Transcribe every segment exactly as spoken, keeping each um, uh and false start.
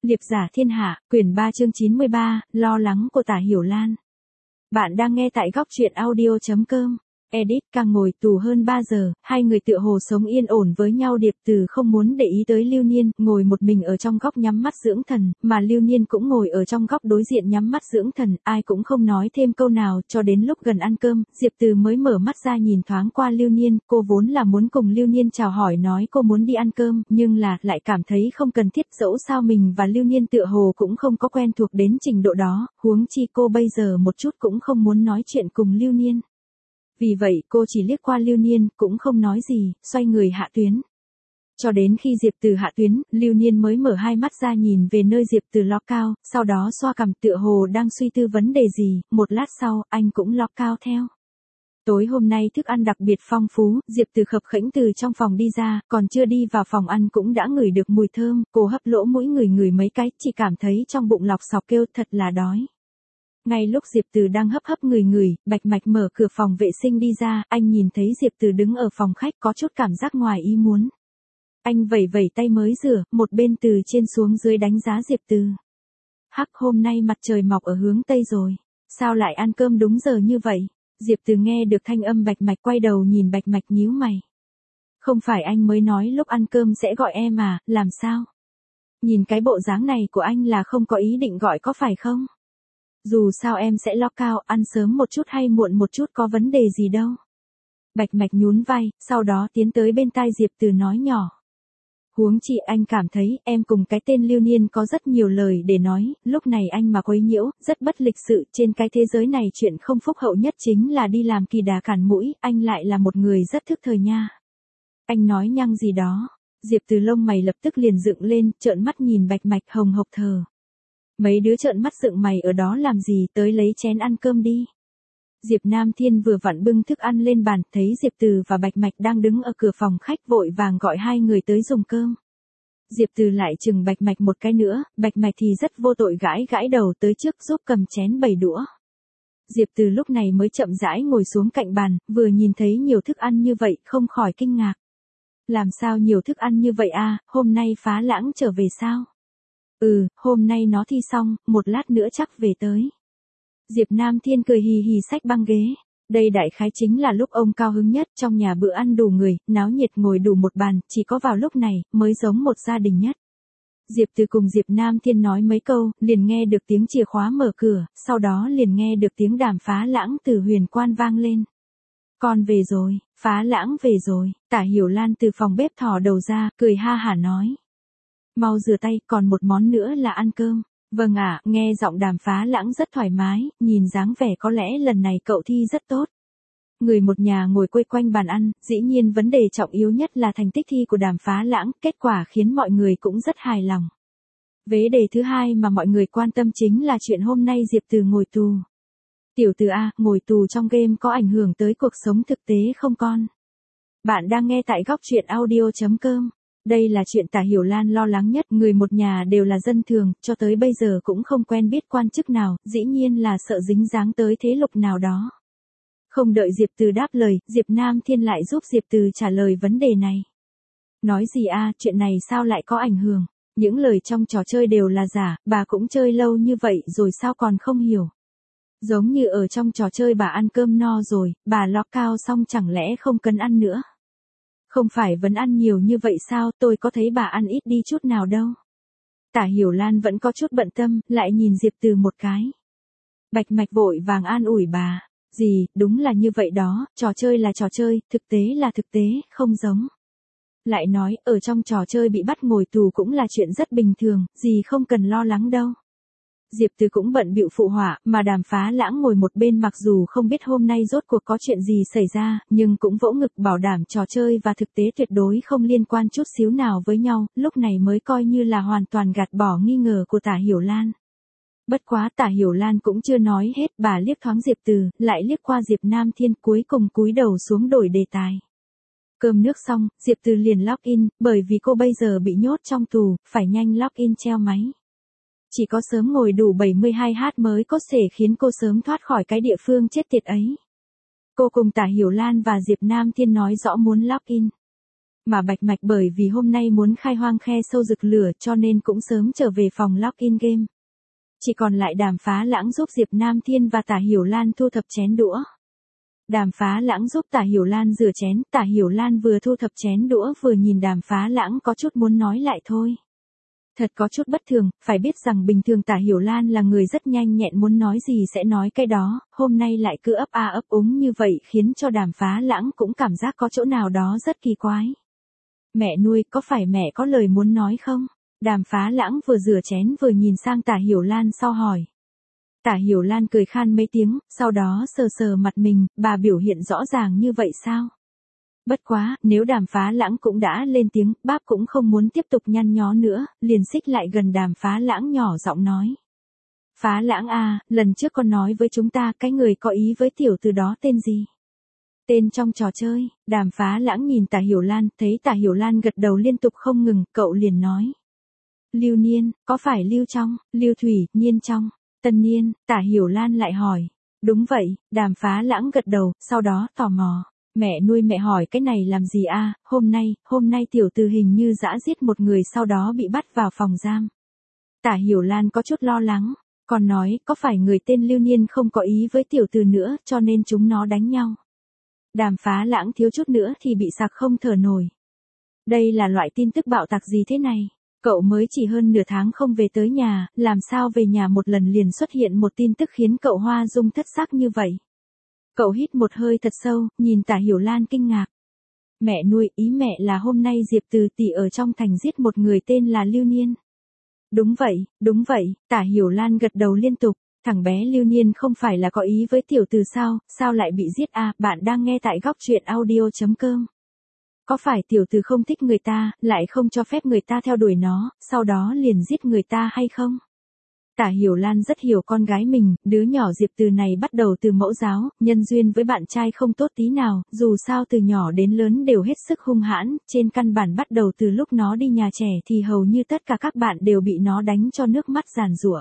Liệp giả thiên hạ, quyển ba chương chín mươi ba, lo lắng của Tả Hiểu Lan. Bạn đang nghe tại góc truyện audio chấm com. Edit càng ngồi tù hơn ba giờ, hai người tựa hồ sống yên ổn với nhau. Điệp Từ không muốn để ý tới Lưu Niên, ngồi một mình ở trong góc nhắm mắt dưỡng thần, mà Lưu Niên cũng ngồi ở trong góc đối diện nhắm mắt dưỡng thần, ai cũng không nói thêm câu nào. Cho đến lúc gần ăn cơm, Diệp Từ mới mở mắt ra nhìn thoáng qua Lưu Niên. Cô vốn là muốn cùng Lưu Niên chào hỏi nói cô muốn đi ăn cơm, nhưng là lại cảm thấy không cần thiết, dẫu sao mình và Lưu Niên tựa hồ cũng không có quen thuộc đến trình độ đó, huống chi cô bây giờ một chút cũng không muốn nói chuyện cùng Lưu Niên. Vì vậy cô chỉ liếc qua Lưu Niên, cũng không nói gì, xoay người hạ tuyến. Cho đến khi Diệp Từ hạ tuyến, Lưu Niên mới mở hai mắt ra nhìn về nơi Diệp Từ ló cao, sau đó xoa cằm tựa hồ đang suy tư vấn đề gì, một lát sau, anh cũng ló cao theo. Tối hôm nay thức ăn đặc biệt phong phú, Diệp Từ khập khểnh từ trong phòng đi ra, còn chưa đi vào phòng ăn cũng đã ngửi được mùi thơm, cô hấp lỗ mũi ngửi ngửi mấy cái, chỉ cảm thấy trong bụng lọc sọc kêu thật là đói. Ngay lúc Diệp Từ đang hấp hấp người người, Bạch Mạch mở cửa phòng vệ sinh đi ra, anh nhìn thấy Diệp Từ đứng ở phòng khách có chút cảm giác ngoài ý muốn. Anh vẩy vẩy tay mới rửa, một bên từ trên xuống dưới đánh giá Diệp Từ. Hắc, hôm nay mặt trời mọc ở hướng Tây rồi, sao lại ăn cơm đúng giờ như vậy? Diệp Từ nghe được thanh âm Bạch Mạch quay đầu nhìn Bạch Mạch nhíu mày. Không phải anh mới nói lúc ăn cơm sẽ gọi em à, làm sao? Nhìn cái bộ dáng này của anh là không có ý định gọi có phải không? Dù sao em sẽ lo cao, ăn sớm một chút hay muộn một chút có vấn đề gì đâu. Bạch Mạch nhún vai, sau đó tiến tới bên tai Diệp Từ nói nhỏ. Huống chi anh cảm thấy em cùng cái tên Lưu Niên có rất nhiều lời để nói, lúc này anh mà quấy nhiễu, rất bất lịch sự, trên cái thế giới này chuyện không phúc hậu nhất chính là đi làm kỳ đà cản mũi, anh lại là một người rất thức thời nha. Anh nói nhăng gì đó, Diệp Từ lông mày lập tức liền dựng lên, trợn mắt nhìn Bạch Mạch hồng hộc thờ. Mấy đứa trợn mắt dựng mày ở đó làm gì, tới lấy chén ăn cơm đi. Diệp Nam Thiên vừa vặn bưng thức ăn lên bàn, thấy Diệp Từ và Bạch Mạch đang đứng ở cửa phòng khách vội vàng gọi hai người tới dùng cơm. Diệp Từ lại chừng Bạch Mạch một cái nữa, Bạch Mạch thì rất vô tội gãi gãi đầu tới trước giúp cầm chén bày đũa. Diệp Từ lúc này mới chậm rãi ngồi xuống cạnh bàn, vừa nhìn thấy nhiều thức ăn như vậy, không khỏi kinh ngạc. Làm sao nhiều thức ăn như vậy a, hôm nay Phá Lãng trở về sao? Ừ, hôm nay nó thi xong, một lát nữa chắc về tới. Diệp Nam Thiên cười hì hì xách băng ghế. Đây đại khái chính là lúc ông cao hứng nhất, trong nhà bữa ăn đủ người, náo nhiệt ngồi đủ một bàn, chỉ có vào lúc này, mới giống một gia đình nhất. Diệp Từ cùng Diệp Nam Thiên nói mấy câu, liền nghe được tiếng chìa khóa mở cửa, sau đó liền nghe được tiếng đàm Phá Lãng từ huyền quan vang lên. Con về rồi, Phá Lãng về rồi, Tả Hiểu Lan từ phòng bếp thò đầu ra, cười ha hả nói. Mau rửa tay, còn một món nữa là ăn cơm. Vâng ạ, nghe giọng đàm Phá Lãng rất thoải mái, nhìn dáng vẻ có lẽ lần này cậu thi rất tốt. Người một nhà ngồi quây quanh bàn ăn, dĩ nhiên vấn đề trọng yếu nhất là thành tích thi của đàm Phá Lãng, kết quả khiến mọi người cũng rất hài lòng. Vế đề thứ hai mà mọi người quan tâm chính là chuyện hôm nay Diệp Từ ngồi tù. Tiểu Từ A, ngồi tù trong game có ảnh hưởng tới cuộc sống thực tế không con? Bạn đang nghe tại góc truyện audio chấm com. Đây là chuyện Tả Hiểu Lan lo lắng nhất, người một nhà đều là dân thường, cho tới bây giờ cũng không quen biết quan chức nào, dĩ nhiên là sợ dính dáng tới thế lực nào đó. Không đợi Diệp Từ đáp lời, Diệp Nam Thiên lại giúp Diệp Từ trả lời vấn đề này. Nói gì a, chuyện này sao lại có ảnh hưởng? Những lời trong trò chơi đều là giả, bà cũng chơi lâu như vậy rồi sao còn không hiểu? Giống như ở trong trò chơi bà ăn cơm no rồi, bà ló cao xong chẳng lẽ không cần ăn nữa? Không phải vẫn ăn nhiều như vậy sao, tôi có thấy bà ăn ít đi chút nào đâu. Tả Hiểu Lan vẫn có chút bận tâm, lại nhìn Diệp Từ một cái. Bạch Mạch vội vàng an ủi bà. Gì, đúng là như vậy đó, trò chơi là trò chơi, thực tế là thực tế, không giống. Lại nói, ở trong trò chơi bị bắt ngồi tù cũng là chuyện rất bình thường, gì không cần lo lắng đâu. Diệp Từ cũng bận bịu phụ họa, mà đàm Phá Lãng ngồi một bên mặc dù không biết hôm nay rốt cuộc có chuyện gì xảy ra, nhưng cũng vỗ ngực bảo đảm trò chơi và thực tế tuyệt đối không liên quan chút xíu nào với nhau, lúc này mới coi như là hoàn toàn gạt bỏ nghi ngờ của Tả Hiểu Lan. Bất quá Tả Hiểu Lan cũng chưa nói hết, bà liếc thoáng Diệp Từ, lại liếc qua Diệp Nam Thiên, cuối cùng cúi đầu xuống đổi đề tài. Cơm nước xong, Diệp Từ liền login, bởi vì cô bây giờ bị nhốt trong tù, phải nhanh login treo máy. Chỉ có sớm ngồi đủ bảy mươi hai h mới có thể khiến cô sớm thoát khỏi cái địa phương chết tiệt ấy. Cô cùng Tả Hiểu Lan và Diệp Nam Thiên nói rõ muốn login. Mà Bạch Mạch bởi vì hôm nay muốn khai hoang khe sâu rực lửa cho nên cũng sớm trở về phòng login game. Chỉ còn lại Đàm Phá Lãng giúp Diệp Nam Thiên và Tả Hiểu Lan thu thập chén đũa. Đàm Phá Lãng giúp Tả Hiểu Lan rửa chén, Tả Hiểu Lan vừa thu thập chén đũa vừa nhìn Đàm Phá Lãng có chút muốn nói lại thôi. Thật có chút bất thường, phải biết rằng bình thường Tả Hiểu Lan là người rất nhanh nhẹn, muốn nói gì sẽ nói cái đó, hôm nay lại cứ ấp a ấp úng như vậy khiến cho Đàm Phá Lãng cũng cảm giác có chỗ nào đó rất kỳ quái. Mẹ nuôi, có phải mẹ có lời muốn nói không? Đàm Phá Lãng vừa rửa chén vừa nhìn sang Tả Hiểu Lan sau hỏi. Tả Hiểu Lan cười khan mấy tiếng, sau đó sờ sờ mặt mình, bà biểu hiện rõ ràng như vậy sao? Bất quá, nếu Đàm Phá Lãng cũng đã lên tiếng, bác cũng không muốn tiếp tục nhăn nhó nữa, liền xích lại gần Đàm Phá Lãng nhỏ giọng nói. Phá Lãng à, lần trước con nói với chúng ta cái người có ý với tiểu từ đó tên gì? Tên trong trò chơi. Đàm Phá Lãng nhìn Tả Hiểu Lan, thấy Tả Hiểu Lan gật đầu liên tục không ngừng, cậu liền nói. Lưu Niên, có phải Lưu Trong, Lưu Thủy, Nhiên Trong, Tân Niên? Tả Hiểu Lan lại hỏi. Đúng vậy, Đàm Phá Lãng gật đầu, sau đó tò mò. Mẹ nuôi, mẹ hỏi cái này làm gì a? Hôm nay, hôm nay tiểu từ hình như dã giết một người sau đó bị bắt vào phòng giam. Tả Hiểu Lan có chút lo lắng, còn nói có phải người tên Lưu Niên không có ý với tiểu từ nữa cho nên chúng nó đánh nhau. Đàm Phá Lãng thiếu chút nữa thì bị sặc không thở nổi. Đây là loại tin tức bạo tạc gì thế này? Cậu mới chỉ hơn nửa tháng không về tới nhà, làm sao về nhà một lần liền xuất hiện một tin tức khiến cậu hoa dung thất sắc như vậy? Cậu hít một hơi thật sâu, nhìn Tả Hiểu Lan kinh ngạc. Mẹ nuôi, ý mẹ là hôm nay Diệp Từ tỷ ở trong thành giết một người tên là Lưu Niên. Đúng vậy, đúng vậy, Tả Hiểu Lan gật đầu liên tục. Thằng bé Lưu Niên không phải là có ý với tiểu từ sao, sao lại bị giết à? Bạn đang nghe tại góc truyện audio chấm com. Có phải tiểu từ không thích người ta, lại không cho phép người ta theo đuổi nó, sau đó liền giết người ta hay không? Tả Hiểu Lan rất hiểu con gái mình, đứa nhỏ Diệp Từ này bắt đầu từ mẫu giáo, nhân duyên với bạn trai không tốt tí nào, dù sao từ nhỏ đến lớn đều hết sức hung hãn, trên căn bản bắt đầu từ lúc nó đi nhà trẻ thì hầu như tất cả các bạn đều bị nó đánh cho nước mắt giàn giụa.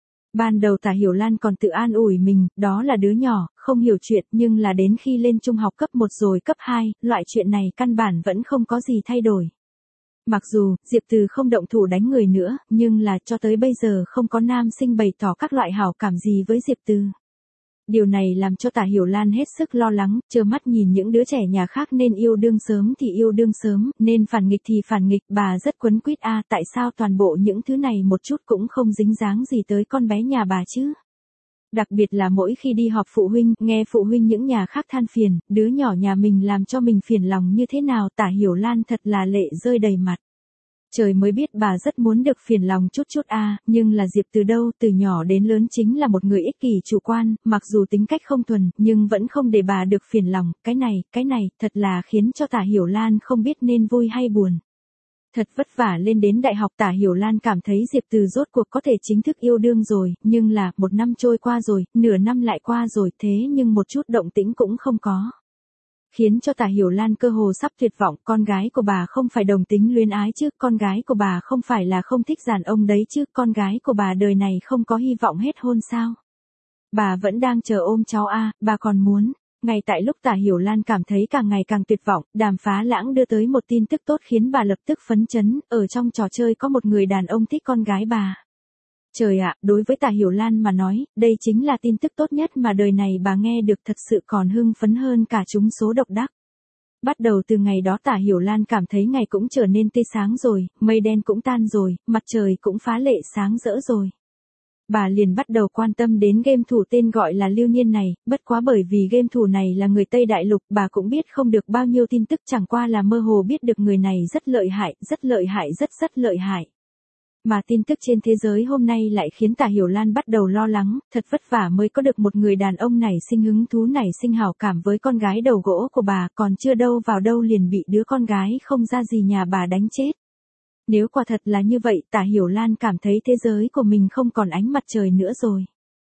Ban đầu Tả Hiểu Lan còn tự an ủi mình, đó là đứa nhỏ, không hiểu chuyện, nhưng là đến khi lên trung học cấp một rồi cấp hai, loại chuyện này căn bản vẫn không có gì thay đổi. Mặc dù, Diệp Từ không động thủ đánh người nữa, nhưng là cho tới bây giờ không có nam sinh bày tỏ các loại hảo cảm gì với Diệp Từ. Điều này làm cho Tả Hiểu Lan hết sức lo lắng, trơ mắt nhìn những đứa trẻ nhà khác nên yêu đương sớm thì yêu đương sớm, nên phản nghịch thì phản nghịch, bà rất quấn quýt a, tại sao toàn bộ những thứ này một chút cũng không dính dáng gì tới con bé nhà bà chứ? Đặc biệt là mỗi khi đi họp phụ huynh, nghe phụ huynh những nhà khác than phiền, đứa nhỏ nhà mình làm cho mình phiền lòng như thế nào, Tả Hiểu Lan thật là lệ rơi đầy mặt. Trời mới biết bà rất muốn được phiền lòng chút chút a, à, nhưng là Diệp Từ đâu, từ nhỏ đến lớn chính là một người ích kỷ chủ quan, mặc dù tính cách không thuần, nhưng vẫn không để bà được phiền lòng, cái này, cái này, thật là khiến cho Tả Hiểu Lan không biết nên vui hay buồn. Thật vất vả lên đến đại học, Tả Hiểu Lan cảm thấy Diệp Từ rốt cuộc có thể chính thức yêu đương rồi, nhưng là, một năm trôi qua rồi, nửa năm lại qua rồi, thế nhưng một chút động tĩnh cũng không có. Khiến cho Tả Hiểu Lan cơ hồ sắp tuyệt vọng, con gái của bà không phải đồng tính luyến ái chứ, con gái của bà không phải là không thích đàn ông đấy chứ, con gái của bà đời này không có hy vọng hết hôn sao? Bà vẫn đang chờ ôm cháu a, à, bà còn muốn. Ngay tại lúc Tả Hiểu Lan cảm thấy càng ngày càng tuyệt vọng, Đàm Phá Lãng đưa tới một tin tức tốt khiến bà lập tức phấn chấn, ở trong trò chơi có một người đàn ông thích con gái bà. Trời ạ, đối với Tả Hiểu Lan mà nói, đây chính là tin tức tốt nhất mà đời này bà nghe được, thật sự còn hưng phấn hơn cả trúng số độc đắc. Bắt đầu từ ngày đó Tả Hiểu Lan cảm thấy ngày cũng trở nên tươi sáng rồi, mây đen cũng tan rồi, mặt trời cũng phá lệ sáng rỡ rồi. Bà liền bắt đầu quan tâm đến game thủ tên gọi là Lưu Niên này, bất quá bởi vì game thủ này là người Tây Đại Lục, bà cũng biết không được bao nhiêu tin tức, chẳng qua là mơ hồ biết được người này rất lợi hại, rất lợi hại, rất rất lợi hại. Mà tin tức trên thế giới hôm nay lại khiến Tả Hiểu Lan bắt đầu lo lắng, thật vất vả mới có được một người đàn ông này sinh hứng thú này sinh hảo cảm với con gái đầu gỗ của bà, còn chưa đâu vào đâu liền bị đứa con gái không ra gì nhà bà đánh chết. Nếu quả thật là như vậy, Tả Hiểu Lan cảm thấy thế giới của mình không còn ánh mặt trời nữa rồi.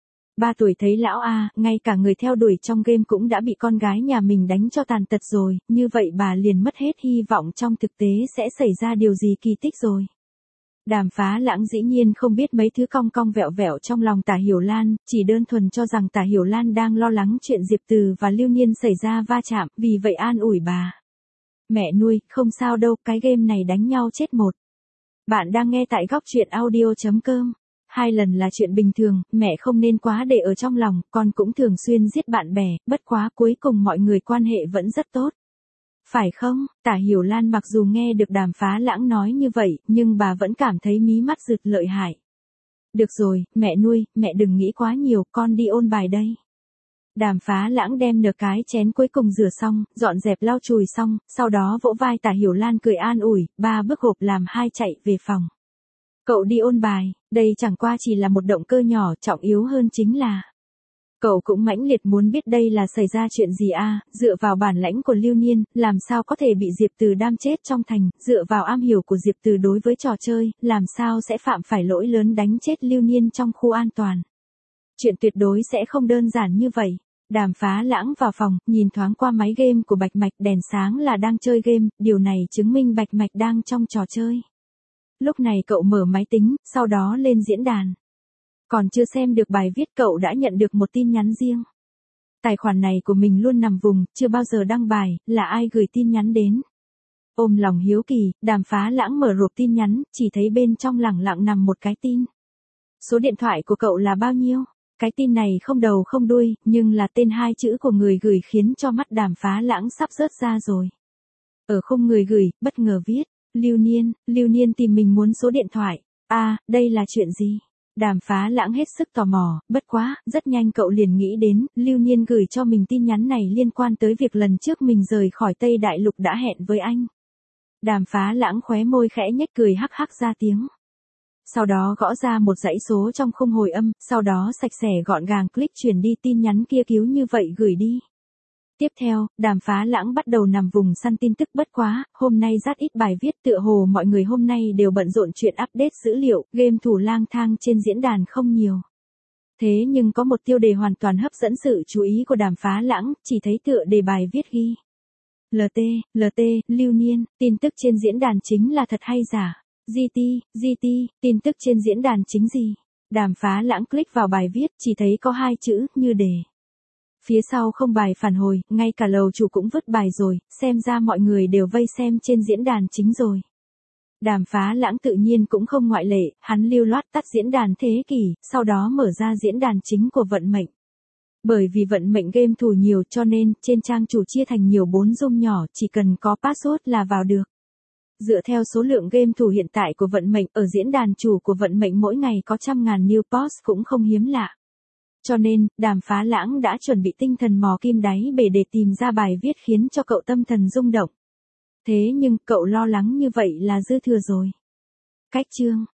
Ba tuổi thấy lão a, ngay cả người theo đuổi trong game cũng đã bị con gái nhà mình đánh cho tàn tật rồi, như vậy bà liền mất hết hy vọng trong thực tế sẽ xảy ra điều gì kỳ tích rồi. Đàm Phá Lãng dĩ nhiên không biết mấy thứ cong cong vẹo vẹo trong lòng Tả Hiểu Lan, chỉ đơn thuần cho rằng Tả Hiểu Lan đang lo lắng chuyện Diệp Từ và Lưu Niên xảy ra va chạm, vì vậy an ủi bà. Mẹ nuôi, không sao đâu, cái game này đánh nhau chết một. Bạn đang nghe tại góc truyện audio.com. Hai lần là chuyện bình thường, mẹ không nên quá để ở trong lòng, con cũng thường xuyên giết bạn bè, bất quá cuối cùng mọi người quan hệ vẫn rất tốt. Phải không? Tả Hiểu Lan mặc dù nghe được Đàm Phá Lãng nói như vậy, nhưng bà vẫn cảm thấy mí mắt rực lợi hại. Được rồi, mẹ nuôi, mẹ đừng nghĩ quá nhiều, con đi ôn bài đây. Đàm Phá Lãng đem nửa cái chén cuối cùng rửa xong, dọn dẹp lau chùi xong, sau đó vỗ vai Tả Hiểu Lan cười an ủi, ba bước hộp làm hai chạy về phòng. Cậu đi ôn bài, đây chẳng qua chỉ là một động cơ nhỏ, trọng yếu hơn chính là cậu cũng mãnh liệt muốn biết đây là xảy ra chuyện gì a, à, dựa vào bản lãnh của Lưu Niên, làm sao có thể bị Diệp Từ đam chết trong thành, dựa vào am hiểu của Diệp Từ đối với trò chơi, làm sao sẽ phạm phải lỗi lớn đánh chết Lưu Niên trong khu an toàn. Chuyện tuyệt đối sẽ không đơn giản như vậy. Đàm Phá Lãng vào phòng, nhìn thoáng qua máy game của Bạch Mạch, đèn sáng là đang chơi game, điều này chứng minh Bạch Mạch đang trong trò chơi. Lúc này cậu mở máy tính, sau đó lên diễn đàn. Còn chưa xem được bài viết cậu đã nhận được một tin nhắn riêng. Tài khoản này của mình luôn nằm vùng, chưa bao giờ đăng bài, là ai gửi tin nhắn đến. Ôm lòng hiếu kỳ, Đàm Phá Lãng mở rộp tin nhắn, chỉ thấy bên trong lẳng lặng nằm một cái tin. Số điện thoại của cậu là bao nhiêu? Cái tin này không đầu không đuôi, nhưng là tên hai chữ của người gửi khiến cho mắt Đàm Phá Lãng sắp rớt ra rồi. Ở khung người gửi, bất ngờ viết, Lưu Niên, Lưu Niên tìm mình muốn số điện thoại. A, à, đây là chuyện gì? Đàm Phá Lãng hết sức tò mò, bất quá, rất nhanh cậu liền nghĩ đến, Lưu Niên gửi cho mình tin nhắn này liên quan tới việc lần trước mình rời khỏi Tây Đại Lục đã hẹn với anh. Đàm Phá Lãng khóe môi khẽ nhếch cười hắc hắc ra tiếng. Sau đó gõ ra một dãy số trong khung hồi âm, sau đó sạch sẽ gọn gàng click chuyển đi tin nhắn kia cứu như vậy gửi đi. Tiếp theo, Đàm Phá Lãng bắt đầu nằm vùng săn tin tức bất quá, hôm nay rất ít bài viết tựa hồ mọi người hôm nay đều bận rộn chuyện update dữ liệu, game thủ lang thang trên diễn đàn không nhiều. Thế nhưng có một tiêu đề hoàn toàn hấp dẫn sự chú ý của Đàm Phá Lãng, chỉ thấy tựa đề bài viết ghi. lờ tê, lờ tê, Lưu Niên, tin tức trên diễn đàn chính là thật hay giả? giê tê, giê tê, tin tức trên diễn đàn chính gì? Đàm Phá Lãng click vào bài viết, chỉ thấy có hai chữ, như đề. Phía sau không bài phản hồi, ngay cả lầu chủ cũng vứt bài rồi, xem ra mọi người đều vây xem trên diễn đàn chính rồi. Đàm Phá Lãng tự nhiên cũng không ngoại lệ, hắn lưu loát tắt diễn đàn thế kỷ, sau đó mở ra diễn đàn chính của vận mệnh. Bởi vì vận mệnh game thủ nhiều cho nên, trên trang chủ chia thành nhiều bốn room nhỏ, chỉ cần có password là vào được. Dựa theo số lượng game thủ hiện tại của vận mệnh, ở diễn đàn chủ của vận mệnh mỗi ngày có trăm ngàn new post cũng không hiếm lạ. Cho nên, Đàm Phá Lãng đã chuẩn bị tinh thần mò kim đáy bể để tìm ra bài viết khiến cho cậu tâm thần rung động. Thế nhưng, cậu lo lắng như vậy là dư thừa rồi. Cách chương,